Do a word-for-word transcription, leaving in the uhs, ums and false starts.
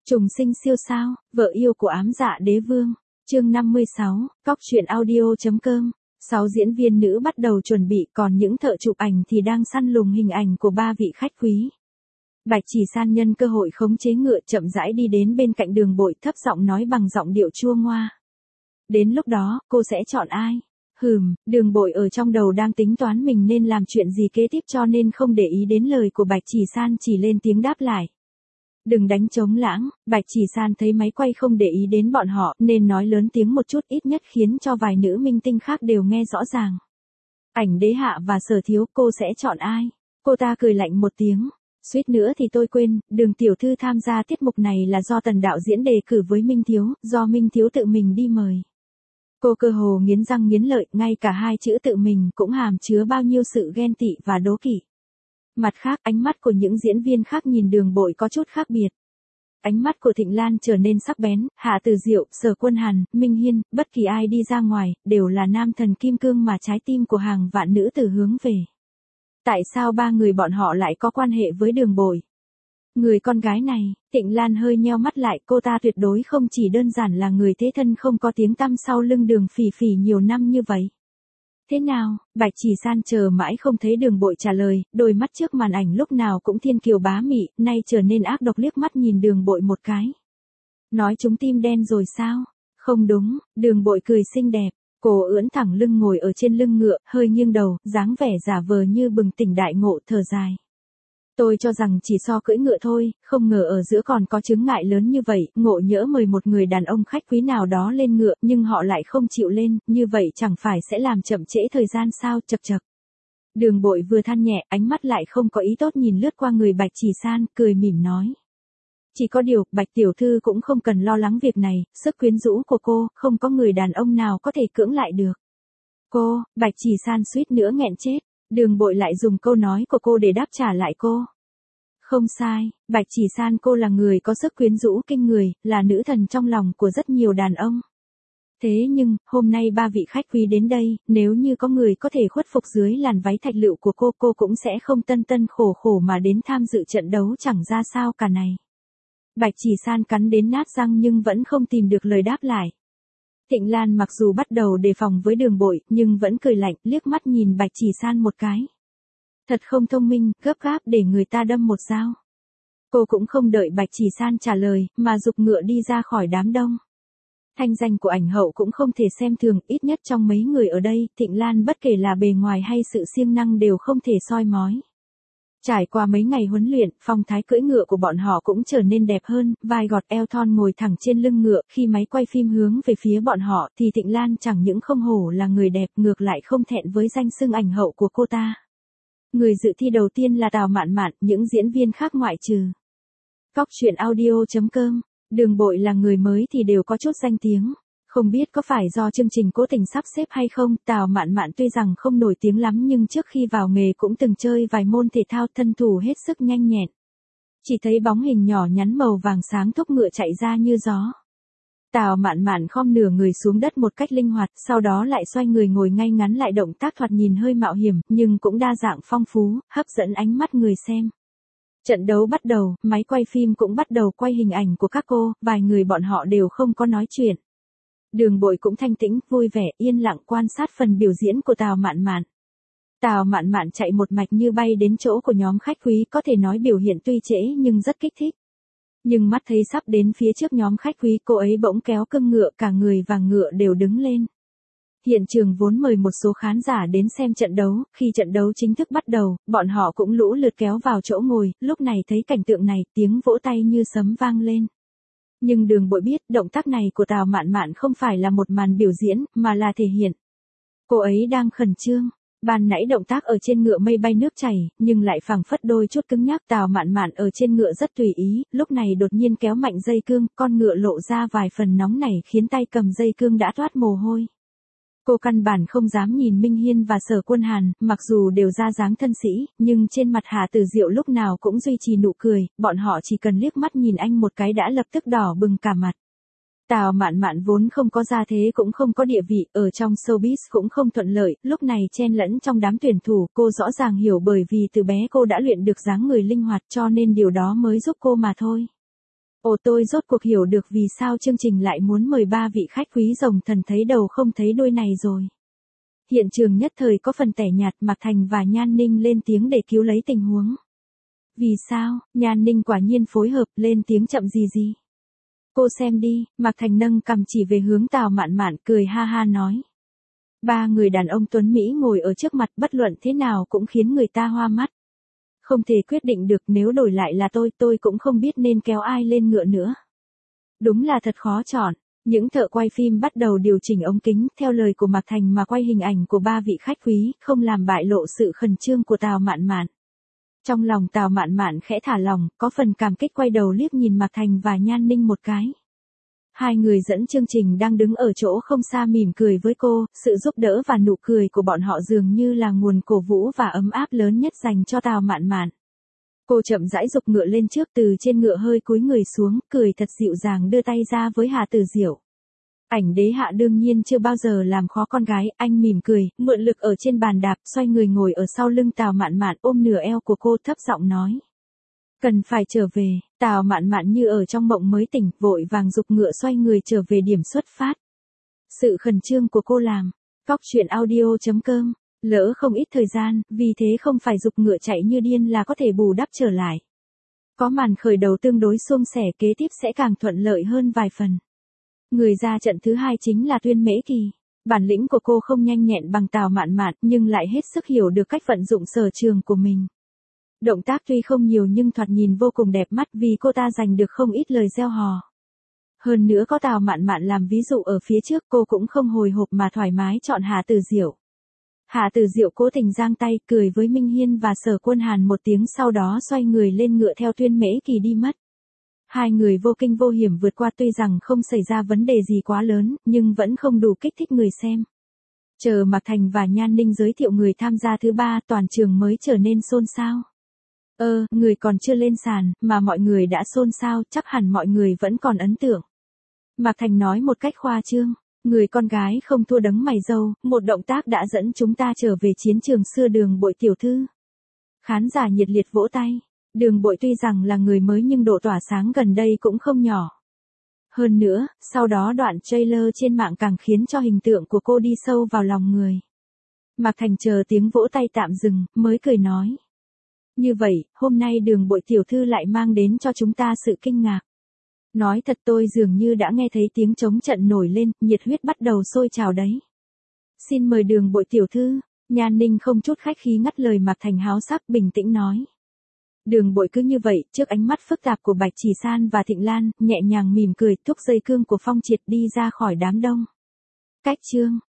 Trùng sinh siêu sao, vợ yêu của ám dạ đế vương. Chương năm mươi sáu, cóc truyện audio.com. Sáu diễn viên nữ bắt đầu chuẩn bị, còn những thợ chụp ảnh thì đang săn lùng hình ảnh của ba vị khách quý. Bạch Chỉ San nhân cơ hội khống chế ngựa chậm rãi đi đến bên cạnh Đường Bội, thấp giọng nói bằng giọng điệu chua ngoa. Đến lúc đó, cô sẽ chọn ai? Hừm, Đường Bội ở trong đầu đang tính toán mình nên làm chuyện gì kế tiếp cho nên không để ý đến lời của Bạch Chỉ San, chỉ lên tiếng đáp lại. Đừng đánh trống lãng. Bạch Chỉ San thấy máy quay không để ý đến bọn họ nên nói lớn tiếng một chút, ít nhất khiến cho vài nữ minh tinh khác đều nghe rõ ràng. Ảnh Đế Hạ và Sở Thiếu, cô sẽ chọn ai? Cô ta cười lạnh một tiếng. Suýt nữa thì tôi quên, Đường tiểu thư tham gia tiết mục này là do Tần đạo diễn đề cử với Minh Thiếu, do Minh Thiếu tự mình đi mời. Cô cơ hồ nghiến răng nghiến lợi, ngay cả hai chữ tự mình cũng hàm chứa bao nhiêu sự ghen tị và đố kỵ. Mặt khác, ánh mắt của những diễn viên khác nhìn Đường Bội có chút khác biệt. Ánh mắt của Thịnh Lan trở nên sắc bén, Hạ Từ Diệu, Sở Quân Hàn, Minh Hiên, bất kỳ ai đi ra ngoài, đều là nam thần kim cương mà trái tim của hàng vạn nữ tử hướng về. Tại sao ba người bọn họ lại có quan hệ với Đường Bội? Người con gái này, Thịnh Lan hơi nheo mắt lại, cô ta tuyệt đối không chỉ đơn giản là người thế thân không có tiếng tăm sau lưng Đường Phỉ Phỉ nhiều năm như vậy. Thế nào? Bạch Chỉ San chờ mãi không thấy Đường Bội trả lời, đôi mắt trước màn ảnh lúc nào cũng thiên kiều bá mị, nay trở nên ác độc, liếc mắt nhìn Đường Bội một cái. Nói chúng tim đen rồi sao? Không đúng. Đường Bội cười xinh đẹp, cô ưỡn thẳng lưng ngồi ở trên lưng ngựa, hơi nghiêng đầu, dáng vẻ giả vờ như bừng tỉnh đại ngộ, thở dài. Tôi cho rằng chỉ so cưỡi ngựa thôi, không ngờ ở giữa còn có chướng ngại lớn như vậy, ngộ nhỡ mời một người đàn ông khách quý nào đó lên ngựa, nhưng họ lại không chịu lên, như vậy chẳng phải sẽ làm chậm trễ thời gian sao, chậc chậc. Đường Bội vừa than nhẹ, ánh mắt lại không có ý tốt nhìn lướt qua người Bạch Chỉ San, cười mỉm nói. Chỉ có điều, Bạch tiểu thư cũng không cần lo lắng việc này, sức quyến rũ của cô, không có người đàn ông nào có thể cưỡng lại được. Cô, Bạch Chỉ San suýt nữa nghẹn chết. Đường Bội lại dùng câu nói của cô để đáp trả lại cô. Không sai, Bạch Chỉ San cô là người có sức quyến rũ kinh người, là nữ thần trong lòng của rất nhiều đàn ông. Thế nhưng, hôm nay ba vị khách quý đến đây, nếu như có người có thể khuất phục dưới làn váy thạch lựu của cô, cô cũng sẽ không tân tân khổ khổ mà đến tham dự trận đấu chẳng ra sao cả này. Bạch Chỉ San cắn đến nát răng nhưng vẫn không tìm được lời đáp lại. Thịnh Lan mặc dù bắt đầu đề phòng với Đường Bội, nhưng vẫn cười lạnh, liếc mắt nhìn Bạch Chỉ San một cái. Thật không thông minh, gấp gáp để người ta đâm một dao. Cô cũng không đợi Bạch Chỉ San trả lời, mà giục ngựa đi ra khỏi đám đông. Thanh danh của ảnh hậu cũng không thể xem thường, ít nhất trong mấy người ở đây, Thịnh Lan bất kể là bề ngoài hay sự siêng năng đều không thể soi mói. Trải qua mấy ngày huấn luyện, phong thái cưỡi ngựa của bọn họ cũng trở nên đẹp hơn, vai gọt eo thon ngồi thẳng trên lưng ngựa, khi máy quay phim hướng về phía bọn họ thì Thịnh Lan chẳng những không hổ là người đẹp, ngược lại không thẹn với danh xưng ảnh hậu của cô ta. Người dự thi đầu tiên là Tào Mạn Mạn, những diễn viên khác ngoại trừ. cóc truyện audio.com, Đường Bội là người mới thì đều có chút danh tiếng. Không biết có phải do chương trình cố tình sắp xếp hay không, Tào Mạn Mạn tuy rằng không nổi tiếng lắm nhưng trước khi vào nghề cũng từng chơi vài môn thể thao, thân thủ hết sức nhanh nhẹn. Chỉ thấy bóng hình nhỏ nhắn màu vàng sáng thúc ngựa chạy ra như gió. Tào Mạn Mạn khom nửa người xuống đất một cách linh hoạt, sau đó lại xoay người ngồi ngay ngắn lại, động tác thoạt nhìn hơi mạo hiểm, nhưng cũng đa dạng phong phú, hấp dẫn ánh mắt người xem. Trận đấu bắt đầu, máy quay phim cũng bắt đầu quay hình ảnh của các cô, vài người bọn họ đều không có nói chuyện. Đường Bội cũng thanh tĩnh, vui vẻ, yên lặng quan sát phần biểu diễn của Tào Mạn Mạn. Tào Mạn Mạn chạy một mạch như bay đến chỗ của nhóm khách quý, có thể nói biểu hiện tuy trễ nhưng rất kích thích. Nhưng mắt thấy sắp đến phía trước nhóm khách quý, cô ấy bỗng kéo cương ngựa, cả người và ngựa đều đứng lên. Hiện trường vốn mời một số khán giả đến xem trận đấu, khi trận đấu chính thức bắt đầu, bọn họ cũng lũ lượt kéo vào chỗ ngồi, lúc này thấy cảnh tượng này, tiếng vỗ tay như sấm vang lên. Nhưng Đường Bội biết, động tác này của Tào Mạn Mạn không phải là một màn biểu diễn, mà là thể hiện. Cô ấy đang khẩn trương. Ban nãy động tác ở trên ngựa mây bay nước chảy, nhưng lại phảng phất đôi chút cứng nhắc. Tào Mạn Mạn ở trên ngựa rất tùy ý, lúc này đột nhiên kéo mạnh dây cương, con ngựa lộ ra vài phần nóng nảy khiến tay cầm dây cương đã toát mồ hôi. Cô căn bản không dám nhìn Minh Hiên và Sở Quân Hàn, mặc dù đều ra dáng thân sĩ, nhưng trên mặt Hạ Từ Diệu lúc nào cũng duy trì nụ cười, bọn họ chỉ cần liếc mắt nhìn anh một cái đã lập tức đỏ bừng cả mặt. Tào Mạn Mạn vốn không có gia thế cũng không có địa vị, ở trong showbiz cũng không thuận lợi, lúc này chen lẫn trong đám tuyển thủ, cô rõ ràng hiểu bởi vì từ bé cô đã luyện được dáng người linh hoạt cho nên điều đó mới giúp cô mà thôi. Ồ, tôi rốt cuộc hiểu được vì sao chương trình lại muốn mời ba vị khách quý rồng thần thấy đầu không thấy đuôi này rồi. Hiện trường nhất thời có phần tẻ nhạt, Mạc Thành và Nhan Ninh lên tiếng để cứu lấy tình huống. Vì sao? Nhan Ninh quả nhiên phối hợp, lên tiếng chậm gì gì. Cô xem đi, Mạc Thành nâng cằm chỉ về hướng Tào Mạn Mạn, cười ha ha nói. Ba người đàn ông tuấn Mỹ ngồi ở trước mặt, bất luận thế nào cũng khiến người ta hoa mắt. Không thể quyết định được, nếu đổi lại là tôi, tôi cũng không biết nên kéo ai lên ngựa nữa. Đúng là thật khó chọn. Những thợ quay phim bắt đầu điều chỉnh ống kính theo lời của Mạc Thành mà quay hình ảnh của ba vị khách quý, không làm bại lộ sự khẩn trương của Tào Mạn Mạn. Trong lòng Tào Mạn Mạn khẽ thả lòng, có phần cảm kích, quay đầu liếc nhìn Mạc Thành và Nhan Ninh một cái. Hai người dẫn chương trình đang đứng ở chỗ không xa mỉm cười với cô, sự giúp đỡ và nụ cười của bọn họ dường như là nguồn cổ vũ và ấm áp lớn nhất dành cho Tào Mạn Mạn. Cô chậm rãi giục ngựa lên trước, từ trên ngựa hơi cúi người xuống, cười thật dịu dàng đưa tay ra với Hà Tử Diệu. Ảnh đế hạ đương nhiên chưa bao giờ làm khó con gái, anh mỉm cười, mượn lực ở trên bàn đạp, xoay người ngồi ở sau lưng Tào Mạn Mạn, ôm nửa eo của cô, thấp giọng nói. Cần phải trở về. Tào Mạn Mạn như ở trong mộng mới tỉnh, vội vàng giục ngựa xoay người trở về điểm xuất phát. Sự khẩn trương của cô làm. Cóc truyện audio chấm com. Lỡ không ít thời gian, vì thế không phải giục ngựa chạy như điên là có thể bù đắp trở lại. Có màn khởi đầu tương đối suôn sẻ, kế tiếp sẽ càng thuận lợi hơn vài phần. Người ra trận thứ hai chính là Tuyên Mễ Kỳ. Bản lĩnh của cô không nhanh nhẹn bằng Tào Mạn Mạn, nhưng lại hết sức hiểu được cách vận dụng sở trường của mình. Động tác tuy không nhiều nhưng thoạt nhìn vô cùng đẹp mắt, vì cô ta giành được không ít lời reo hò. Hơn nữa có Tào Mạn Mạn làm ví dụ ở phía trước, cô cũng không hồi hộp mà thoải mái chọn Hà Tử Diệu. Hà Tử Diệu cố tình giang tay, cười với Minh Hiên và Sở Quân Hàn một tiếng, sau đó xoay người lên ngựa theo Tuyên Mễ Kỳ đi mất. Hai người vô kinh vô hiểm vượt qua, tuy rằng không xảy ra vấn đề gì quá lớn, nhưng vẫn không đủ kích thích người xem. Chờ Mạc Thành và Nhan Ninh giới thiệu người tham gia thứ ba, toàn trường mới trở nên xôn xao. Ơ, ờ, người còn chưa lên sàn, mà mọi người đã xôn xao, chắc hẳn mọi người vẫn còn ấn tượng. Mạc Thành nói một cách khoa trương, người con gái không thua đấng mày râu, một động tác đã dẫn chúng ta trở về chiến trường xưa. Đường Bội tiểu thư. Khán giả nhiệt liệt vỗ tay. Đường Bội tuy rằng là người mới nhưng độ tỏa sáng gần đây cũng không nhỏ. Hơn nữa, sau đó đoạn trailer trên mạng càng khiến cho hình tượng của cô đi sâu vào lòng người. Mạc Thành chờ tiếng vỗ tay tạm dừng, mới cười nói. Như vậy, hôm nay Đường Bội tiểu thư lại mang đến cho chúng ta sự kinh ngạc. Nói thật, tôi dường như đã nghe thấy tiếng trống trận nổi lên, nhiệt huyết bắt đầu sôi trào đấy. Xin mời Đường Bội tiểu thư. Nhan Ninh không chút khách khí ngắt lời Mạc Thành háo sắc, bình tĩnh nói. Đường Bội cứ như vậy, trước ánh mắt phức tạp của Bạch Chỉ San và Thịnh Lan, nhẹ nhàng mỉm cười, thúc dây cương của Phong Triệt đi ra khỏi đám đông. Cách chương.